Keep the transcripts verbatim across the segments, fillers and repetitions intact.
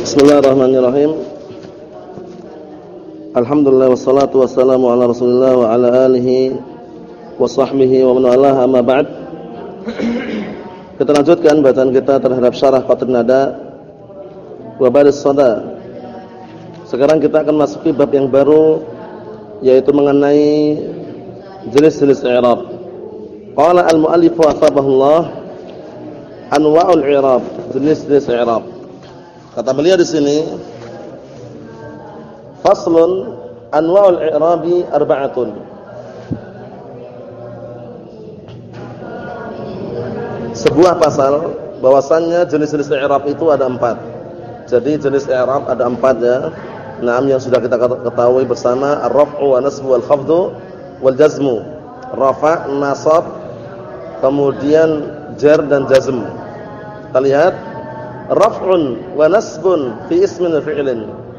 Bismillahirrahmanirrahim. Alhamdulillah wassalatu wassalamu ala Rasulillah wa ala alihi wa sahbihi wa man walaha, amma ba'd. Kita lanjutkan bacaan kita terhadap syarah Qatrun Nada wa Baris Sada. Sekarang kita akan masuki bab yang baru, yaitu mengenai jenis-jenis i'rab. Qala al-mu'allif wa athabahullah anwa'ul i'rab, jenis-jenis i'rab. Kata beliau di sini, faslun anwa'ul i'rabi arba'atun. Sebuah pasal bahwasannya jenis-jenis i'rab itu ada empat. Jadi jenis i'rab ada empat ya. Naam, yang sudah kita ketahui bersama, ar-raf'u wa nasbu wal khafdu wal jazmu. Rafa', nasab, kemudian jar dan jazm. Kita lihat, raf'un wa nasbun fi ismin wa fi'lin.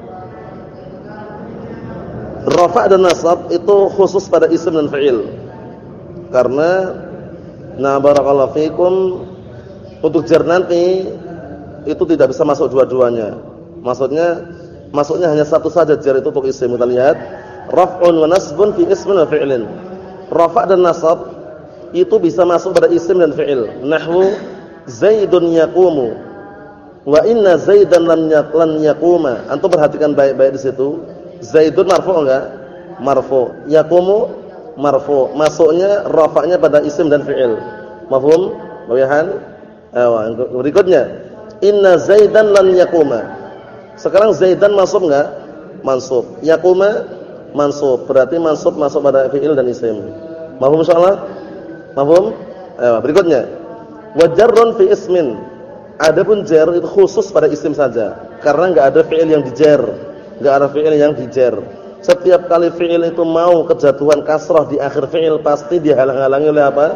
Rafa' dan nasab itu khusus pada isim dan fi'il. Karena na barakallahu fikum, untuk jar nanti itu tidak bisa masuk dua-duanya. Maksudnya masuknya hanya satu saja jar itu untuk isim. Kita lihat, raf'un wa nasbun fi ismin wa fi'lin. Rafa' dan nasab itu bisa masuk pada isim dan fi'il. Nahwu Zaidun yaqumu wa inna Zaidan lam yaquma. Antum perhatikan baik-baik di situ. Zaidun marfu' enggak? Marfu'. Yaqumu marfu'. Masuknya rafa'nya pada isim dan fi'il. Mafhum? Bayahan? Ayo, berikutnya. Inna Zaidan lam yaquma. Sekarang Zaidan masuk enggak? Mansub. Yaquma mansub. Berarti mansub masuk pada fi'il dan isim. Mafhum insyaallah? Mafhum? Ayo, berikutnya. Wa jarrun fi ismin. Adapun jar itu khusus pada isim saja, karena enggak ada fi'il yang dijar, enggak ada fi'il yang dijar. Setiap kali fi'il itu mau kejatuhan kasrah di akhir fi'il, pasti dihalang-halangi oleh apa?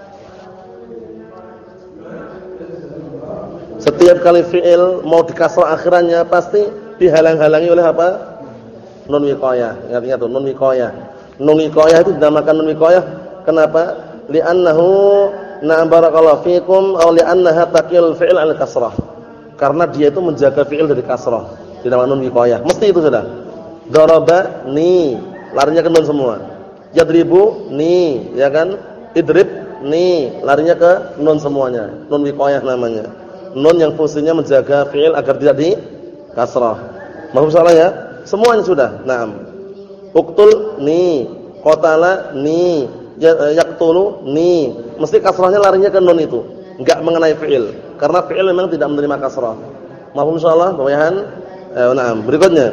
Setiap kali fi'il mau dikasrah akhirannya, pasti dihalang-halangi oleh apa? Nun wiqayah. Ingat-ingat tuh, nun wiqayah. Nun wiqayah itu dinamakan nun wiqayah. Kenapa? Li'annahu na'am barakallahu fikum aw li'annaha taqil fi'il 'ala kasrah. Karena dia itu menjaga fi'il dari kasrah. Dinamakan nun wiqayah. Mesti itu sudah. Daraba ni, larinya ke nun semua. Yadribu ni, ya kan? Idrib ni, larinya ke nun semuanya. Nun wiqayah namanya. Nun yang fungsinya menjaga fi'il agar tidak di kasrah. Mahfum salah ya? Semuanya sudah. Naam. Uqtul ni, qatala ni, yaqtulu ni, mesti kasrahnya larinya ke nun itu, enggak mengenai fi'il, karena fi'il memang tidak menerima kasrah. Mahfum insyaallah, bawahan. Eh, na'am. Berikutnya,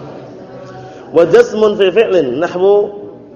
wa jazmun fi fi'lin nahwu,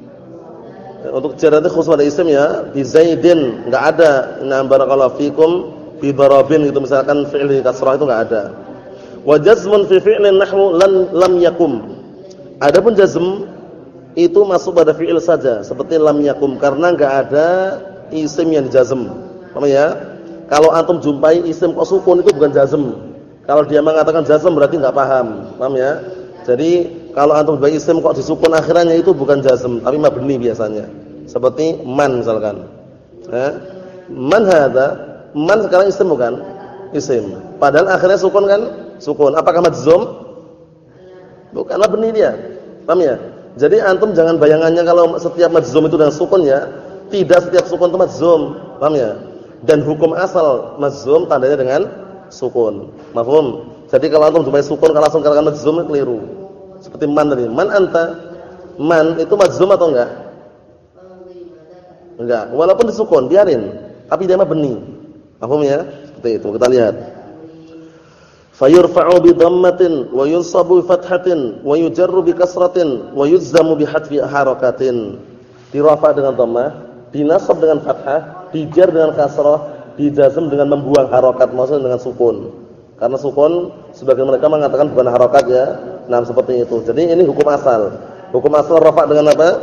untuk jar itu khusus pada isim ya, bi Zaidin enggak ada. Na'am barakallahu fikum, bi darabin gitu misalkan fi'il di kasrah itu enggak ada. Wa jazmun fi fi'lin nahwu lan lam yakum. Adapun jazm itu masuk pada fi'il saja, seperti lam yakum, karena enggak ada isim yang dijazm. Paham ya? Kalau antum jumpai isim kok sukun, itu bukan jazm. Kalau dia mengatakan jazm berarti enggak paham. Paham ya? Jadi kalau antum jumpai isim kok disukun akhirannya, itu bukan jazm, tapi mabni biasanya. Seperti man misalkan. Ya? Man hadza, man sekarang isim bukan? Isim. Padahal akhirnya sukun kan? Sukun. Apakah majzum? Bukan, mabni dia. Paham ya? Jadi antum jangan bayangannya kalau setiap majzum itu dengan sukun ya. Tidak setiap sukun itu majzum. Paham ya? Dan hukum asal majzum tandanya dengan sukun. Mafhum? Jadi kalau antum jumpai sukun kalau langsung katakan majzum, keliru. Seperti man tadi. Man anta. Man itu majzum atau enggak? Enggak. Walaupun disukun, biarin. Tapi dia mabni. Mafhum ya? Seperti itu. Kita lihat. Fayurfa'u bi dhammatin wa yunsabu bi fathatin wa yujarru bi kasratin wa yuzzamu bi hadfi harakatin. Dirafa dengan dhammah, dinasab dengan fathah, dijar dengan kasrah, dijazm dengan membuang harakat, maksudnya dengan sukun. Karena sukun sebagian mereka mengatakan bukan harakat ya. Nah, seperti itu. Jadi ini hukum asal. Hukum asal rafa dengan apa?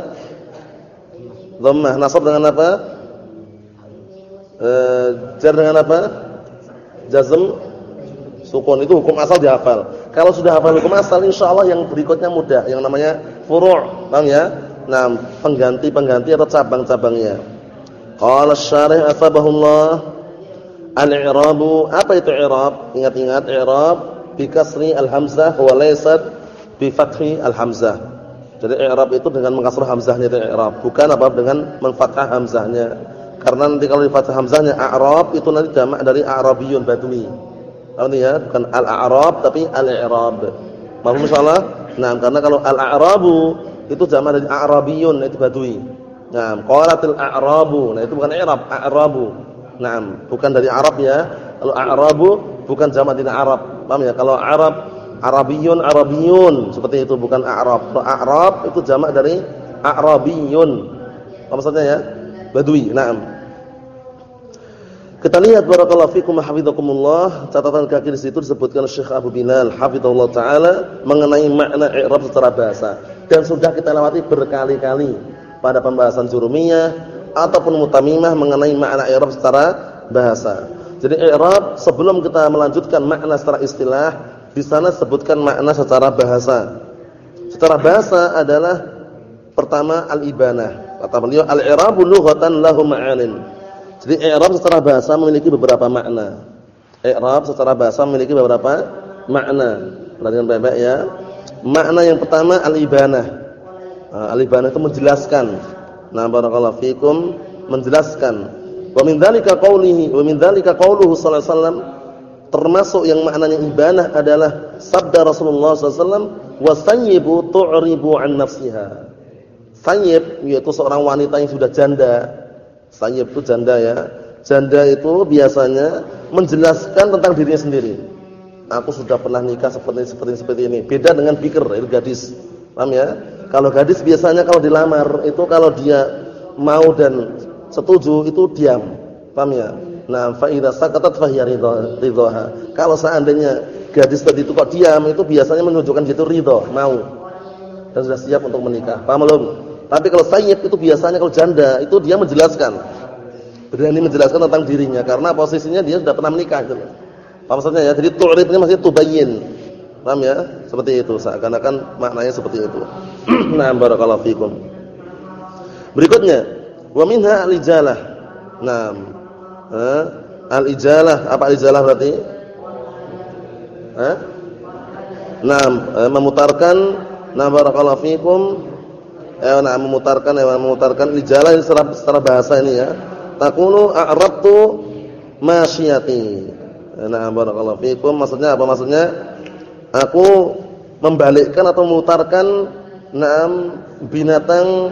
Dhammah. Nasab dengan apa? Eh, jar dengan apa? Jazm. Sukun, itu hukum asal dihafal. Kalau sudah hafal hukum asal, insyaallah yang berikutnya mudah, yang namanya furu', paham ya? Nah, pengganti-pengganti atau cabang-cabangnya. Qala asy-syarih asbahullah Al-i'rabu, apa itu i'rab? Ingat-ingat, i'rab bi kasri al-hamzah wa laysat bi fathi al-hamzah. Jadi i'rab itu dengan mengkasrah hamzahnya itu i'rab, bukan apa dengan mengfathah hamzahnya. Karena nanti kalau di fathah hamzahnya a'rab itu nanti jamak dari a'rabiyun badui. Paham ya? Bukan al-a'rab tapi al-i'rab. Paham insyaallah? Nah, karena kalau al-a'rabu itu jamak dari a'rabiyun itu badui. Nah, qalatil a'rabu. Nah, itu bukan i'rab, a'rabu. Nah, bukan dari Arab ya. Kalau a'rabu bukan jamak dari Arab. Paham ya? Kalau Arab Arabiyun, Arabiyun seperti itu, bukan A'rab. Kalau A'rab itu jamak dari A'rabiyun. Apa maksudnya ya? Badui. Naam. Kita lihat barakallahu fikum hafizakumullah, catatan kaki di situ disebutkan Syekh Abu Bilal hafizahullah taala mengenai makna i'rab secara bahasa, dan sudah kita lewati berkali-kali pada pembahasan jurumiyah ataupun mutamimah mengenai makna i'rab secara bahasa. Jadi i'rab sebelum kita melanjutkan makna secara istilah, di sana sebutkan makna secara bahasa. Secara bahasa adalah pertama al-ibanah. Kata beliau al-i'rabu lughatan lahu ma'anin. Jadi i'rab secara bahasa memiliki beberapa makna. I'rab secara bahasa memiliki beberapa makna. Perhatikan baik-baik ya. Makna yang pertama al-ibanah. Nah, al-ibanah itu menjelaskan. Nah, barakallahu fikum, menjelaskan. Wa min dzalika qaulihi wa min dzalika qauluhu sallallahu alaihi wasallam, termasuk yang maknanya ibanah adalah sabda Rasulullah sallallahu alaihi wasallam, wasayyibu tu'ribu an nafsiha. Sayyib yaitu seorang wanita yang sudah janda. Sayyib itu janda ya. Janda itu biasanya menjelaskan tentang dirinya sendiri. Aku sudah pernah nikah seperti seperti seperti ini. Beda dengan bikir, itu gadis. Paham ya? Kalau gadis biasanya kalau dilamar itu kalau dia mau dan setuju itu diam. Paham ya? Nah, fa idza sakatat fa hiya ridhaha. Kalau seandainya gadis tadi itu kok diam, itu biasanya menunjukkan gitu ridha, mau. Dan sudah siap untuk menikah. Paham belum? Tapi kalau sayyid itu biasanya kalau janda, itu dia menjelaskan. Berani menjelaskan tentang dirinya karena posisinya dia sudah pernah menikah gitu. Paham maksudnya ya? Jadi tu'rib ini maksudnya tubayyin. Paham ya? Seperti itu, seakan-akan maknanya seperti itu. Nah, barakallahu fikum. Berikutnya, wa minha al-ijalah. Nah, eh, al-ijalah, apa al-ijalah berarti? Eh? Nah, eh, memutarkan, nah barakallahu fikum. Eh, nah memutarkan, eh, memutarkan ijalah ini secara, secara bahasa ini ya. Takunu a'rabtu masyiyati. Nah, barakallahu fikum, maksudnya apa? Maksudnya aku membalikkan atau memutarkan enam binatang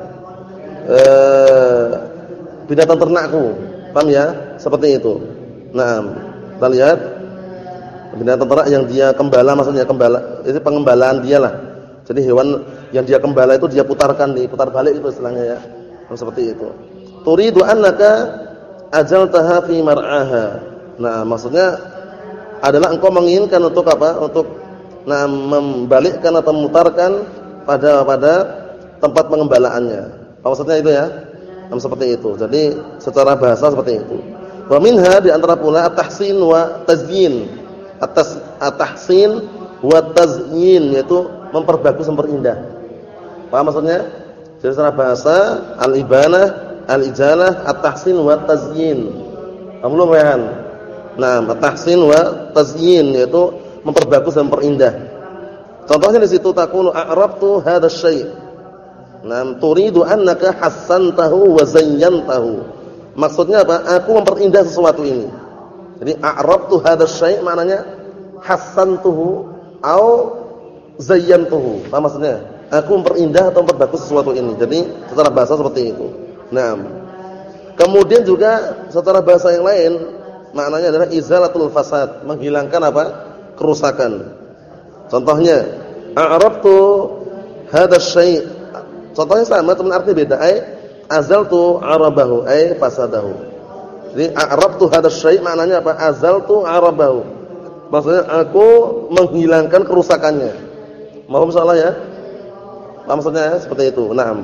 eh, binatang ternakku. Paham ya? Seperti itu. Nah, kita lihat binatang ternak yang dia gembala, maksudnya gembala, itu pengembalaan dia lah. Jadi hewan yang dia gembala itu dia putarkan, diputar balik itu istilahnya ya. Seperti itu. Turidu annaka ajaltaha fi mar'aha. Nah, maksudnya adalah engkau menginginkan untuk apa? Untuk nah membalikkan atau memutarkan pada pada tempat pengembalaannya. Apa maksudnya itu ya? Nah, seperti itu. Jadi secara bahasa seperti itu. Wa minha di antara pula at-tahsin wa tazyin. Atas at-tahsin wa tazyin yaitu memperbagus, memperindah. Paham maksudnya? Jadi secara bahasa al-ibanah, al-ijalah, at-tahsin wa tazyin. Paham belum ya? Nah, at-tahsin wa tazyin yaitu memperbagus dan memperindah. Contohnya di situ takunu a'rabtu hadzal syai'. Nah, turidu annaka hassantahu wa zayyantahu. Maksudnya apa? Aku memperindah sesuatu ini. Jadi a'rabtu hadzal syai' maknanya hassantuhu au zayyantuhu. Apa maksudnya? Aku memperindah atau memperbagus sesuatu ini. Jadi secara bahasa seperti itu. Nah, kemudian juga secara bahasa yang lain maknanya adalah izalatul fasad, menghilangkan apa? Kerusakan. Contohnya, a'rabtu hadzal syai'. Contohnya sama, teman arti beda. Ai azaltu arabahu, ai fasadahu. Jadi a'rabtu hadzal syai' maknanya apa? Azaltu arabahu. Maksudnya aku menghilangkan kerusakannya. Mohon salah ya. Maksudnya seperti itu. Naam.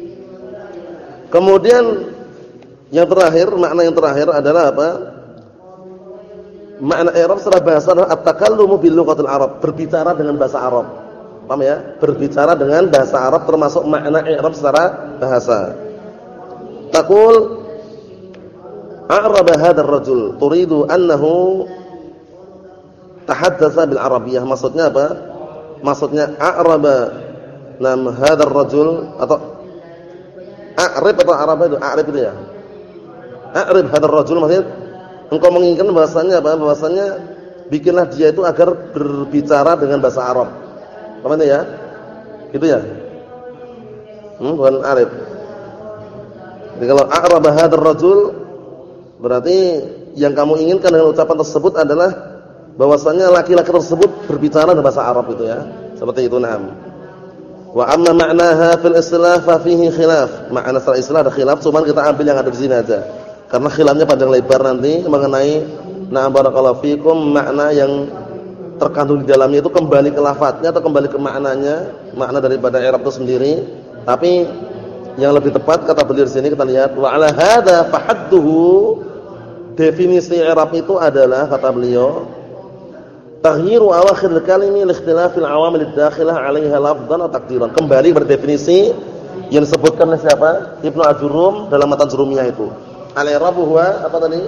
Kemudian yang terakhir, makna yang terakhir adalah apa? Makna i'rab secara bahasa adalah at-takallumu bil lughatil Arab, berbicara dengan bahasa Arab. Paham ya? Berbicara dengan bahasa Arab termasuk makna i'rab secara bahasa. Taqul a'raba hadzal rajul, turidu annahu tahaddatsa bil arabiyyah, maksudnya apa? Maksudnya a'raba nam hadzal rajul atau a'rib atau araba itu a'rib itu ya. A'rib hadzal rajul maksudnya engkau menginginkan bahasanya apa? Bahasanya bikinlah dia itu agar berbicara dengan bahasa Arab. Paham itu ya? Gitu ya? Hmm, bukan a'rib. Jadi kalau a'raba hadzal rajul berarti yang kamu inginkan dengan ucapan tersebut adalah bahwasanya laki-laki tersebut berbicara dalam bahasa Arab itu ya. Seperti itu, na'am. Wa amma ma'naha fil istilah fa fihi khilaf. Makna secara istilah ada khilaf, cuman kita ambil yang ada di sini aja. Karena khilafnya panjang lebar nanti mengenai na'am barakallahu fikum makna yang terkandung di dalamnya itu kembali ke lafadznya atau kembali ke maknanya, makna daripada i'rab itu sendiri. Tapi yang lebih tepat kata beliau di sini kita lihat wa 'ala hadza fa hadduhu, definisi i'rab itu adalah kata beliau taghyiru awakhir al-kalimi li ikhtilafil awamil ad-dakhilah 'alaiha lafdhan atau taqdiran. Kembali berdefinisi yang disebutkan oleh siapa? Ibnu Ajurum dalam matan Jurumiyah itu. Al-i'rab huwa apa tadi?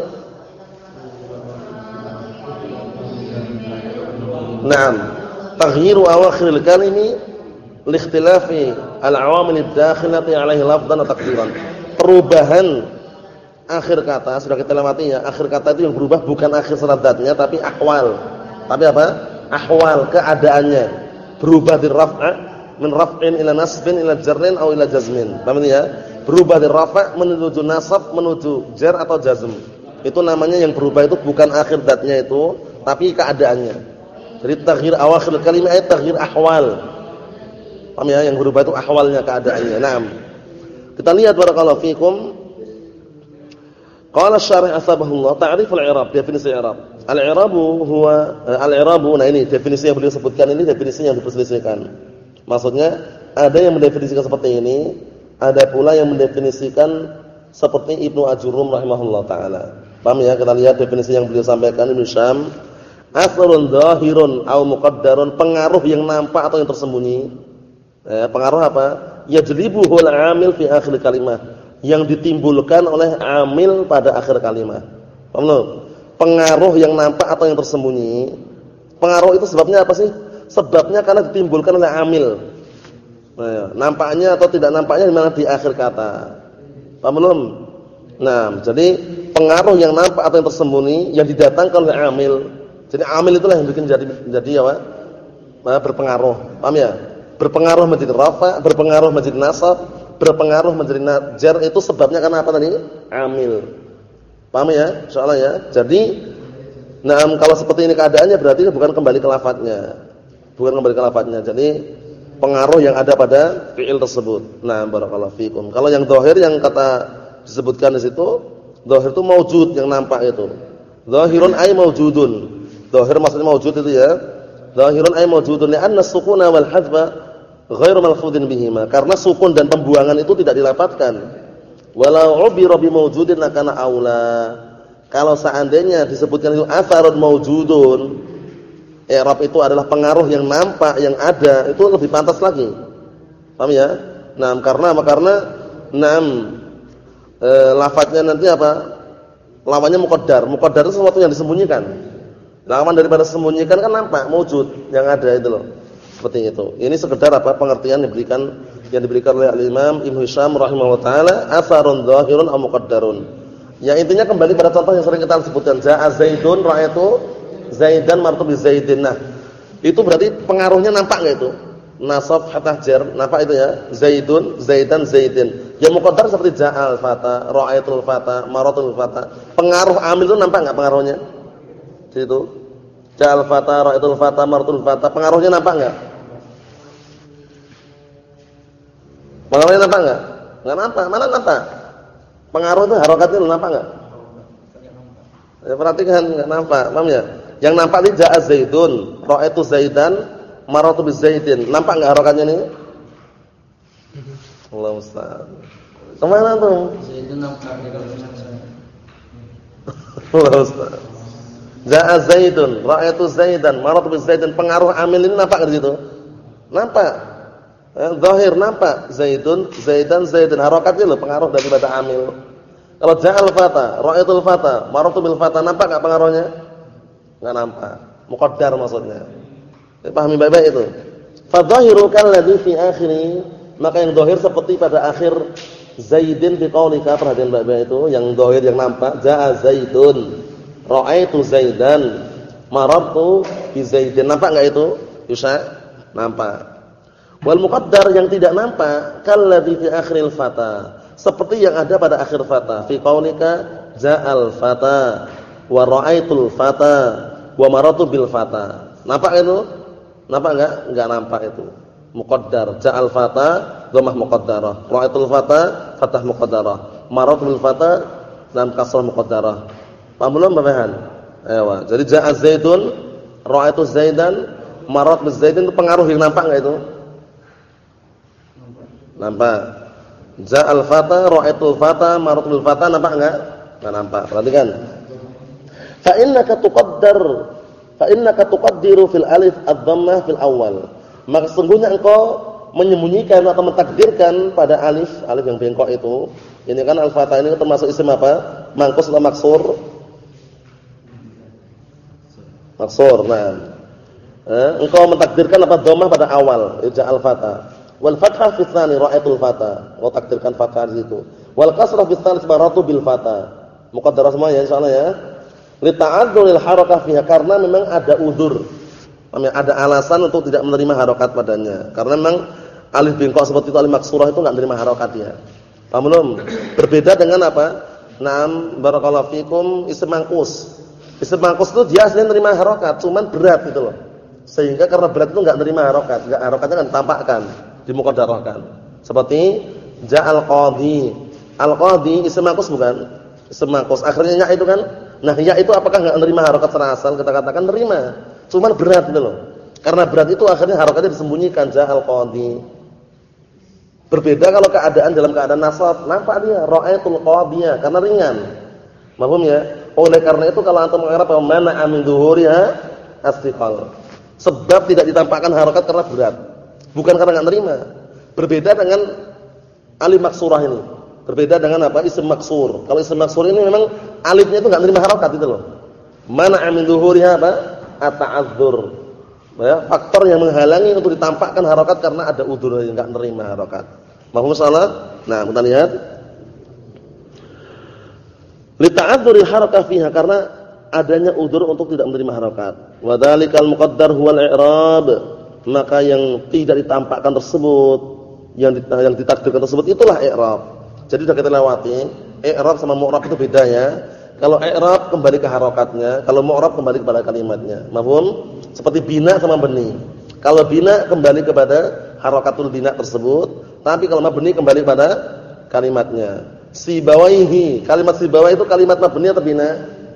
Naam, taghyiru awakhir al-kalimi li ikhtilafi al-awamil ad-dakhilati 'alaihi lafdhan atau taqdiran. Perubahan akhir kata sudah kita lewati ya. Akhir kata itu yang berubah bukan akhir seradatnya tapi ahwal. Tapi apa? Ahwal, keadaannya. Berubah dari raf'a min raf'in ila nasbin ila jarrin atau ila jazmin. Paham ya? Berubah dari rafa' menuju nasab menuju jar atau jazm. Itu namanya yang berubah itu bukan akhir datnya itu, tapi keadaannya. Jadi taghyir awakhir kalimah ay taghyir ahwal. Paham ya? Yang berubah itu ahwalnya, keadaannya. Naam. Kita lihat barakallahu fikum. Qala syarih asbahullah ta'rif al-i'rab, definisi i'rab. Al-i'rabu huwa al-i'rabu, nah ini definisi yang beliau sebutkan ini definisi yang diperselisihkan. Maksudnya ada yang mendefinisikan seperti ini, ada pula yang mendefinisikan seperti Ibnu Ajurum rahimahullah taala. Paham ya? Kita lihat definisi yang beliau sampaikan Ibnu Syam, asrun dhahirun aw muqaddarun, pengaruh yang nampak atau yang tersembunyi. Eh, pengaruh apa? Yajlibuhul 'amil fi akhir kalimah, yang ditimbulkan oleh amil pada akhir kalimat. Paham belum? Pengaruh yang nampak atau yang tersembunyi. Pengaruh itu sebabnya apa sih? Sebabnya karena ditimbulkan oleh amil. Nah, nampaknya atau tidak nampaknya di mana? Di akhir kata. Paham belum? Nah, jadi pengaruh yang nampak atau yang tersembunyi yang didatangkan oleh amil. Jadi amil itulah yang bikin jadi jadi apa? Nah, berpengaruh. Paham ya? Berpengaruh menjadi rafa, berpengaruh menjadi nasab, berpengaruh menjadi jar, itu sebabnya karena apa tadi? Amil. Paham ya? Insyaallah ya. Jadi, nah kalau seperti ini keadaannya berarti bukan kembali ke lafadznya. Bukan kembali ke lafadznya. Jadi pengaruh yang ada pada fi'il tersebut. Nah, barakallahu fikum. Kalau yang dhahir yang kata disebutkan di situ, dhahir itu maujud, yang nampak itu. Dhahirun ay maujudun. Dhahir maksudnya maujud itu ya. Dhahirun ay maujudun li'anna as-sukuna wal hadfa ghairu malfudhin bihima, karena sukun dan pembuangan itu tidak dilapatkan. Walau ubira bi maujudin lakana aula. Kalau seandainya disebutkan itu atharun maujudun, i'rab itu adalah pengaruh yang nampak, yang ada, itu lebih pantas lagi. Paham ya? Nah, karena apa? Karena enam e, lafadznya nanti apa? Lawannya muqaddar. Muqaddar itu sesuatu yang disembunyikan. Lawan daripada disembunyikan kan nampak, maujud, yang ada itu loh. Seperti itu. Ini sekedar apa? Pengertian yang diberikan yang diberikan oleh Al-Imam Ibnu Hisham rahimahullah taala, atharun dhahirun aw muqaddarun. Yang intinya kembali pada contoh yang sering kita sebutkan, ja'a Zaidun ra'aitu Zaidan martu bi Zaidin. Nah, itu berarti pengaruhnya nampak enggak itu? Nasab hatta jar, nampak itu ya? Zaidun, Zaidan, Zaidin. Yang muqaddar seperti ja'al fata, ra'aitul fata, maratul fata. Pengaruh amil itu nampak enggak pengaruhnya? Di situ. Ja'al fata, ra'aitul fata, maratul fata. Pengaruhnya nampak enggak? Pengaruhnya nampak enggak? Enggak nampak. Mana nampak? Pengaruh itu harokatnya nampak enggak? Ya, perhatikan, enggak nampak. Paham ya? Yang nampak ini ja'a Zaidun, ra'aitu Zaidan, maratu bi Zaidin. Nampak enggak harokatnya ini? Allah Ustaz. Kemana tuh? Zaidun nampak di dalam saya. Allah Ustaz. Ja'a Zaidun, ra'aitu Zaidan, maratu bi Zaidin. Pengaruh amil ini nampak di situ? Nampak. Eh, zahir nampak Zaidun, Zaidan, Zaidin. Harokatnya loh pengaruh daripada amil. Kalau ja'al fata, ra'aitul fata, maratu bil fata, nampak enggak pengaruhnya? Enggak nampak. muqaddar maksudnya. Pahami baik-baik itu. Fa dhahiru kalladhi fi akhiri, maka yang zahir seperti pada akhir Zaidin bi qaulika, perhatian baik-baik itu, yang zahir yang nampak jaa Zaidun, ra'aitu Zaidan, marartu bi Zaidin. Nampak enggak itu? Bisa nampak. Wal muqaddar yang tidak nampak kalladzi fi akhiril fata, seperti yang ada pada akhir fata. Fi qaulika ja'al fata wa ra'aitul fata wa marartu bil fata. Nampak itu? Nampak enggak? Enggak nampak itu. Muqaddar ja'al fata dhammah muqaddarah, ra'aitul fata fathah muqaddarah, marartu bil fata dan kasrah muqaddarah. Paham belum Bapak? Ayo. Jadi ja'a Zaidun, ra'aitu Zaidan, marartu bil Zaidin, itu pengaruh yang nampak enggak itu? Nampak. Ja'al fata, ra'aitul fata, marartul fata, nampak enggak? Enggak nampak. Perhatikan. Fa innaka tuqaddar, fa innaka tuqaddiru fil alif ad-dhammah fil awal. Maka sesungguhnya engkau menyembunyikan atau mentakdirkan pada alif, alif yang bengkok itu. Ini kan al-fata ini termasuk isim apa? Mangkus atau maksur? Maksur. Nah. Eh, engkau mentakdirkan apa dhammah pada awal, ja'al fata. Wal fathah fi tsani ra'aitul fata. Engkau takdirkan fathah di situ. Wal kasrah fi tsalits marartu bil fata. Muqaddarah semua ya insyaallah ya. Li ta'adzuril harakah fiha, karena memang ada uzur. Ada alasan untuk tidak menerima harokat padanya. Karena memang alif bengkok seperti itu, alif maksurah itu enggak menerima harokat dia. Paham belum? Berbeda dengan apa? Naam barakallahu fikum isim mangkus. Isim mangkus itu dia aslinya menerima harokat, cuman berat gitu loh. Sehingga karena berat itu enggak menerima harokat, enggak harokatnya kan tampakkan, dimuqaddarahkan. Seperti ja'al qadhi. Al-qadhi isim mangkus bukan? Isim mangkus. Akhirnya ya itu kan. Nah, ya itu apakah enggak menerima harokat secara asal? Kita katakan menerima. Cuman berat gitu loh. Karena berat itu akhirnya harokatnya disembunyikan, ja'al qadhi. Berbeda kalau keadaan dalam keadaan nasab, nampak dia ra'aitul qadhiyah karena ringan. Paham ya? Oleh karena itu kalau antum mengira bahwa mana amin zuhuriha astiqal. Sebab tidak ditampakkan harokat karena berat. Bukan karena enggak nerima. Berbeda dengan alif maksurah ini. Berbeda dengan apa? Isim maksur. Kalau isim maksur ini memang alifnya itu enggak nerima harokat itu loh. Mana amin zuhuriha apa? At-ta'adzur. Ya, faktor yang menghalangi untuk ditampakkan harokat karena ada udzur yang enggak nerima harokat. Mahum salah? Nah, kita lihat. Li ta'adzuril harakah fiha, karena adanya udzur untuk tidak menerima harokat. Wa dzalikal muqaddar huwal i'rab. Maka yang tidak ditampakkan tersebut, yang yang ditakdirkan tersebut itulah i'rab. Jadi sudah kita lewati, i'rab sama mu'rab itu beda ya. Kalau i'rab kembali ke harokatnya, kalau mu'rab kembali kepada kalimatnya. Mafhum? Seperti bina sama beni. Kalau bina kembali kepada harokatul bina tersebut, tapi kalau mabni kembali kepada kalimatnya. Sibawaihi, kalimat sibawaihi itu kalimat mabni atau bina?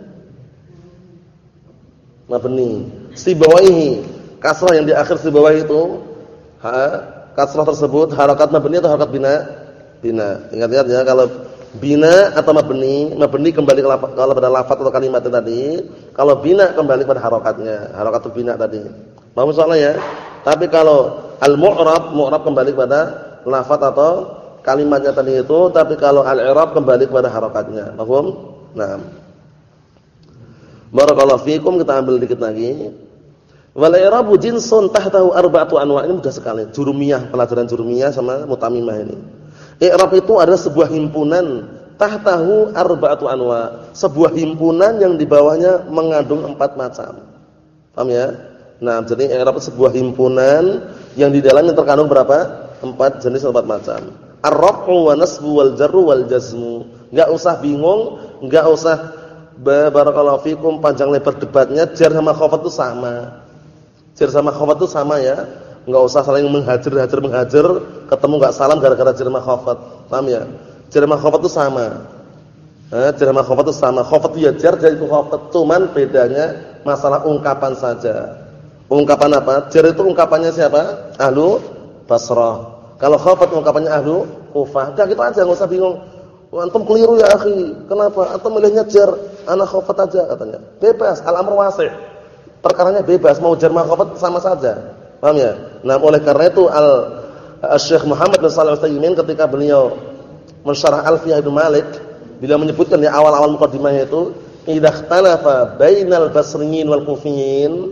Mabni. Sibawaihi, kasrah yang di akhir sibawaihi itu, ha, kasrah tersebut harokat mabni atau harokat bina? Bina. Ingat-ingat ya, kalau bina atau mabni, mabni kembali kalau pada lafaz atau kalimatnya tadi, kalau bina kembali pada harokatnya, harokatul bina tadi. Paham soalnya ya? Tapi kalau al-mu'rab, mu'rab kembali kepada lafaz atau kalimatnya tadi itu, tapi kalau al-i'rab kembali kepada harokatnya. Paham? Nah. Barakallahu fikum, kita ambil dikit lagi. Wal i'rabu jinsun tahtahu arba'atu anwa'. Ini mudah sekali. Jurumiyah, pelajaran jurumiyah sama mutamimah ini. I'rab itu adalah sebuah himpunan, tahtahu arba'atu anwa', sebuah himpunan yang di bawahnya mengandung empat macam. Paham ya? Nah, jadi i'rab itu sebuah himpunan yang di dalamnya terkandung berapa? Empat jenis, empat macam. Ar-raf'u wa nasbu wal jarru wal jazmu. Enggak usah bingung, enggak usah barakallahu fikum panjang lebar debatnya, jar sama khafat itu sama. Jar sama khafat itu sama ya. Enggak usah saling menghajar, hajar menghajar, ketemu enggak salam gara-gara jar sama khafat. Paham ya? Jar sama khafat itu sama. Eh, jar sama khafat itu sama. Khafat itu ya jar, jar itu khafat, cuman bedanya masalah ungkapan saja. Ungkapan apa? Jar itu ungkapannya siapa? Ahlu Basrah. Kalau khafat ungkapannya ahlu Kufah. Udah gitu aja, enggak usah bingung. Antum keliru ya akhi. Kenapa? Antum milihnya jar, ana khafat aja katanya. Bebas, al-amr wasi'. Perkaranya bebas, mau jar ma khafat sama saja. Paham ya? Nah, oleh karena itu Al-Syekh Muhammad bin Shalih Al-Utsaimin ketika beliau mensyarah Alfiyah Ibnu Malik, beliau menyebutkan di awal-awal muqaddimahnya itu, idza ikhtalafa bainal basriyin wal kufiyyin,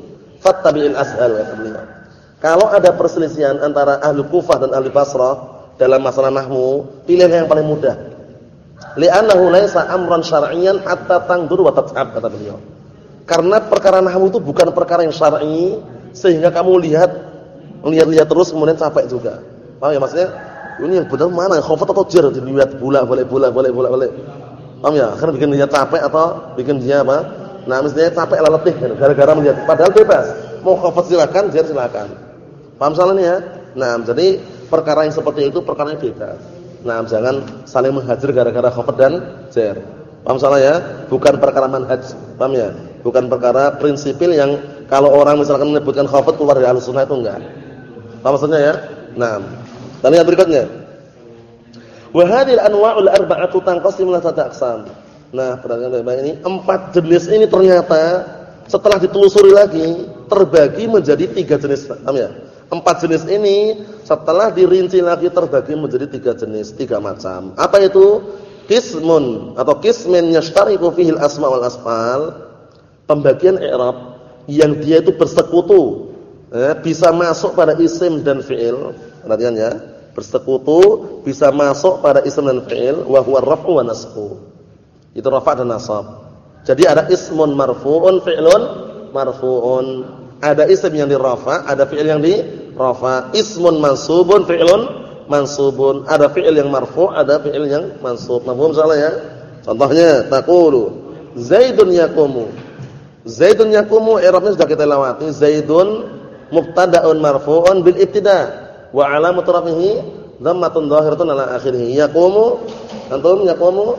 fattabi'il ashal kata beliau. Kalau ada perselisihan antara ahli Kufah dan ahli Basrah dalam masalah nahwu, pilih yang paling mudah. Li'annahu laisa amran syar'iyyan hatta tangdur wa tat'ab kata beliau. Karena perkara nahwu itu bukan perkara yang syar'i sehingga kamu lihat lihat-lihat terus kemudian capek juga. Paham ya maksudnya? Ini yang benar mana? Khafat atau jar? Dilihat bolak-balik bolak-balik bolak-balik. Paham ya? Akhirnya bikin dia capek atau bikin dia apa? Nah, misalnya capek lah letih kan gara-gara melihat. Padahal bebas. Mau khafat silakan, jar silakan. Paham soalnya ya? Nah, jadi perkara yang seperti itu perkara yang bebas. Nah, jangan saling menghajar gara-gara khafat dan jar. Paham soalnya ya? Bukan perkara manhaj. Paham ya? Bukan perkara prinsipil yang kalau orang misalkan menyebutkan khafat keluar dari Ahlussunnah itu enggak. Paham maksudnya ya? Nah, dan yang berikutnya. Wa hadhil anwa'ul arba'atu tanqasimu ila thalathati aqsam. Nah, perhatikan baik-baik ini, empat jenis ini ternyata setelah ditelusuri lagi terbagi menjadi tiga jenis. Paham ya? Empat jenis ini setelah dirinci lagi terbagi menjadi tiga jenis, tiga macam. Apa itu? Qismun atau qismin yashtariku fihi al-asma' wal asfal. Pembagian i'rab yang dia itu bersekutu, eh, bisa masuk pada isim dan fi'il. Perhatian ya, bersekutu bisa masuk pada isim dan fi'il, wa huwa raf'u wa nasbu. Itu rafa' dan nasab. Jadi ada ismun marfu'un, fi'lun marfu'un. Ada isim yang dirafa', ada fi'il yang dirafa'. Ismun mansubun, fi'lun mansubun. Ada fi'il yang marfu', ada fi'il yang mansub. Mafhum salah ya? Contohnya taqulu Zaidun yaqumu. Zaidun yaqumu i'rabnya sudah kita lewati. Zaidun mubtada'un marfu'un bil ibtida' wa 'alamatu rafihi dhammatun dhahiratun 'ala akhirih. Yaqumu, antum yaqumu?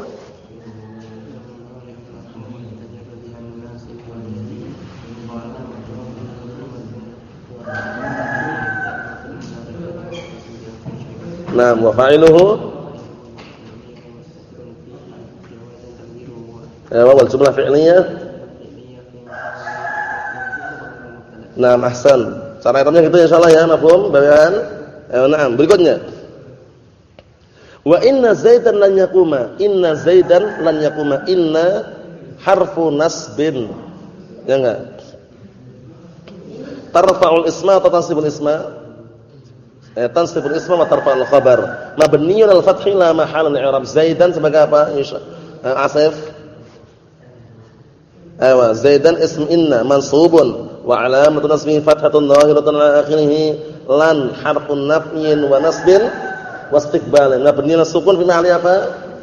Naam, wa fa'iluhu ya wal jumlah fi'liyah. Naam, ahsan. Cara i'rabnya gitu insyaallah ya, mafhum? Bayan. Eh, naam, berikutnya. Wa inna Zaidan lan yaquma. Inna Zaidan lan yaquma. Inna harfu nasbin. Ya enggak? Tarfa'ul isma atau tansibul isma? Eh, tansibul isma wa tarfa'ul khabar. Mabniyyun al-fathi la mahallan i'rab. Zaidan sebagai apa? Insya eh, Asif. Aywa, Zaidan ism inna mansubun wa 'alamatu nasbihi fathatun dhahiratun 'ala akhirih. Lan harfun nafyin wa nasbin wa istiqbalin. Mabniyyun as-sukun fi mahalli apa?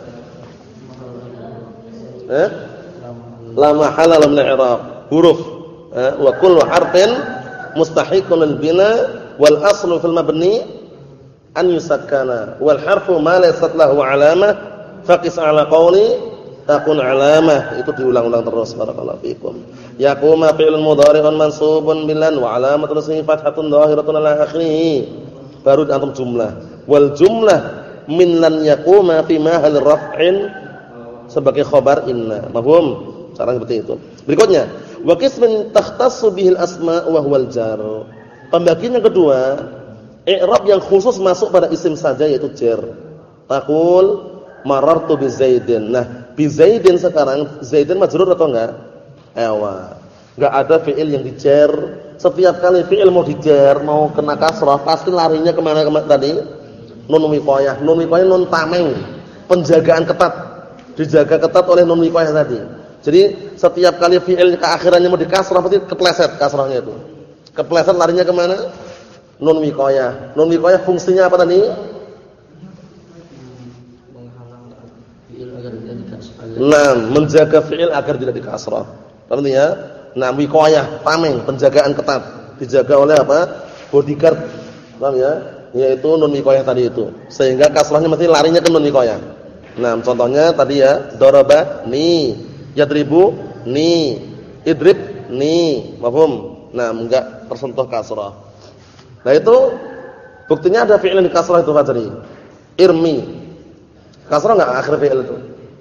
Eh? La mahalla min i'rab. Huruf. Eh, wa kullu harfin mustahiqun lil bina wal aslu fil mabni an yusakkana wal harfu ma laysat lahu 'alamah faqis 'ala qawli takun 'alamah. Itu diulang-ulang terus. Barakallahu fikum. Yaquma fi'lun mudhari'un mansubun bilan wa 'alamatu nasbihi fathatun dhahiratun 'ala akhirih. Baru antum jumlah. Wal jumlah min lan yaquma fi mahal raf'in sebagai khabar inna. Mafhum? Cara seperti itu. Berikutnya, wa qismin takhtassu bihil asma' wa huwal jar. Pembagian yang kedua, i'rab yang khusus masuk pada isim saja yaitu jar. Taqul marartu bi Zaidin. Nah, bi Zaidin sekarang Zaidin majrur atau enggak? Ewa. Enggak ada fi'il yang dijar. Setiap kali fi'il mau dijar, mau kena kasrah, pasti larinya kemana kemana tadi? Nun wiqayah. Nun wiqayah nun tameng. Penjagaan ketat. Dijaga ketat oleh nun wiqayah tadi. Jadi setiap kali fi'il ke akhirannya mau dikasrah pasti kepleset kasrahnya itu. Kepleset larinya kemana? Nun wiqayah. Nun wiqayah fungsinya apa tadi? Nah, menjaga fi'il agar tidak dikasrah. Artinya, nah wiqayah, tameng, penjagaan ketat. Dijaga oleh apa? Bodyguard. Paham ya? Yaitu nun wiqayah tadi itu. Sehingga kasrahnya mesti larinya ke nun wiqayah. Nah, contohnya tadi ya, daraba ni, yadribu ni, idrib ni. Mafhum? Nah, enggak tersentuh kasrah. Nah, itu buktinya ada fi'il di kasrah itu Fajri. Irmi. Kasrah enggak akhir fi'il itu?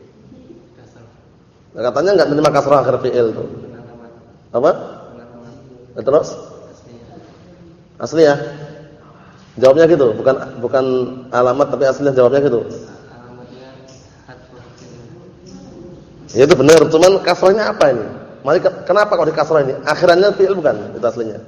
Nah, katanya enggak menerima kasrah akhir fi'il itu. Apa? Nah, terus? Asli ya? Jawabnya gitu, bukan bukan alamat tapi aslinya jawabnya gitu. Ya itu benar, cuman kasrahnya apa ini? Mari Kenapa kok di kasrah ini? Akhirannya fi'il bukan itu aslinya?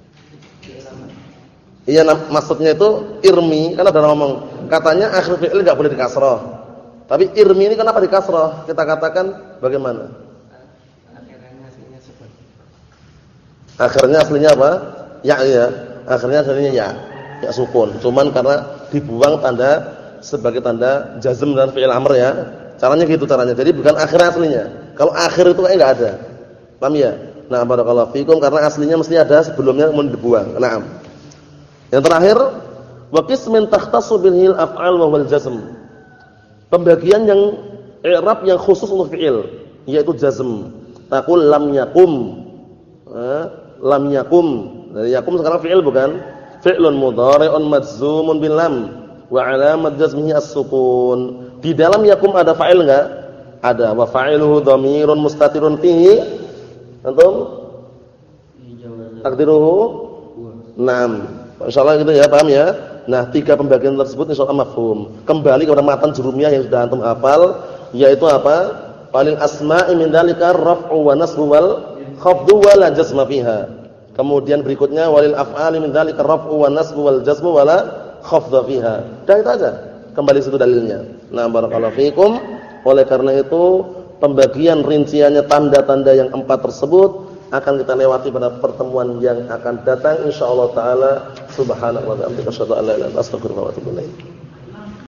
Iya, maksudnya itu irmi, kan ada ngomong katanya akhir fi'il enggak boleh di kasrah. Tapi irmi ini kenapa di kasrah? Kita katakan bagaimana? Akhirnya aslinya sebut. Akhirnya aslinya apa? Ya, ya. Akhirnya aslinya ya. Ya sukun. Cuman karena dibuang tanda sebagai tanda jazm dan fi'il amr ya. Caranya gitu caranya. Jadi bukan akhir aslinya. Kalau akhir itu kayak enggak ada. Paham ya? Nah, barakallahu fikum karena aslinya mesti ada sebelumnya kemudian dibuang. Naam. Yang terakhir, wa qismin takhtassu bil af'al wa wal jazm. Pembagian yang i'rab yang khusus untuk fi'il, yaitu jazm. Taqul lam yakum. Eh, lam yakum. Dari yakum sekarang fi'il bukan? Fi'lun mudhari'un majzumun bil lam wa 'alamat jazmihi as-sukun. Di dalam yakum ada fa'il enggak? Ada. Wa fa'iluhu dhamirun mustatirun fihi. Antum? Takdiruhu? Naam. Insyaallah gitu ya, paham ya? Nah, tiga pembagian tersebut insyaallah mafhum. Kembali kepada matan jurumiyah yang sudah antum hafal, yaitu apa? Paling asma'i min dzalika raf'u wa nasbu wal khafdu wa la jazma fiha. Kemudian berikutnya walil af'ali min dzalika raf'u wa nasbu wal jazmu wa la khafdha fiha. Dan itu aja. Kembali situ dalilnya. Nah, barakallahu fikum. Oleh karena itu, pembagian rinciannya tanda-tanda yang empat tersebut akan kita lewati pada pertemuan yang akan datang insyaallah taala. Subhanallahi wa bihamdihi asyhadu an la ilaha illa anta astaghfiruka wa atubu ilaik.